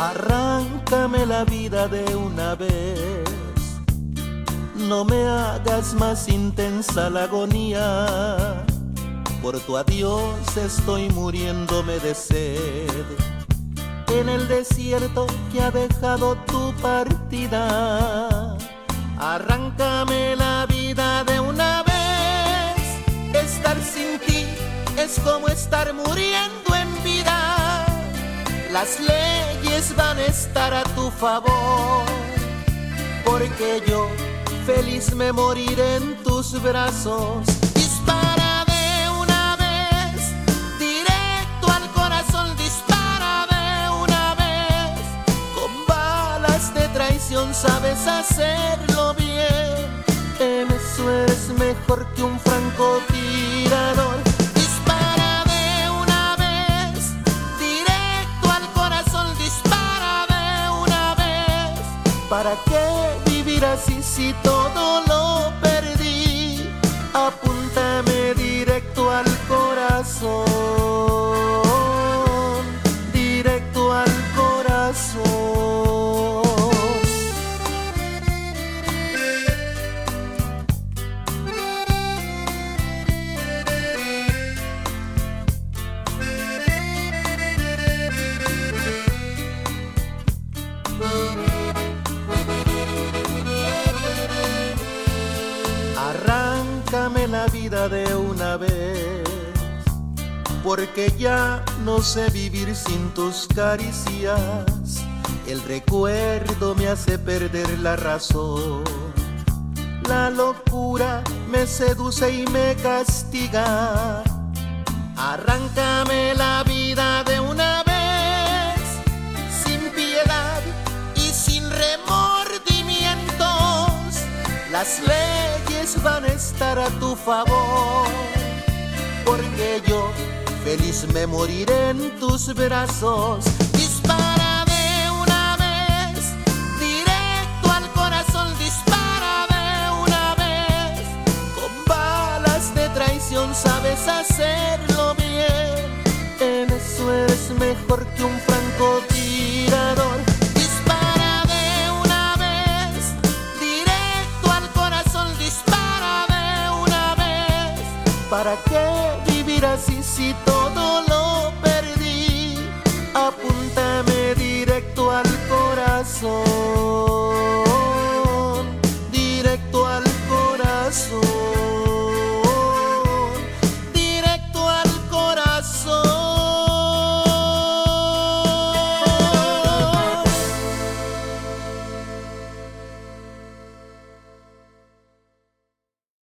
Arráncame la vida de una vez, no me hagas más intensa la agonía. Por tu adiós estoy muriéndome de sed, en el desierto que ha dejado tu partida. Arráncame la vida de una vez, estar sin ti es como estar muriendo en vida. Las leyes van a estar a tu favor, porque yo feliz me moriré en tus brazos. Dispara de una vez, directo al corazón, dispara de una vez. Con balas de traición sabes hacerlo bien, en eso eres mejor que un francotirador. Dispara de una vez, directo al corazón, dispara de una vez. ¿Para qué vivir así si todo lo perdí? Apúntame directo al corazón, directo al corazón. Arráncame la vida de una vez, porque ya no sé vivir sin tus caricias. El recuerdo me hace perder la razón, la locura me seduce y me castiga. Arráncame la vida de una vez, sin piedad y sin remordimientos. Las leyes van a estar a tu favor, porque yo feliz me moriré en tus brazos. Dispara de una vez, directo al corazón, dispara de una vez. Con balas de traición sabes hacerlo bien, en eso eres mejor que un francotirador. Dispara de una vez, directo al corazón, dispara de una vez. ¿Para qué vivir así si todo lo perdí? Apúntame directo al corazón.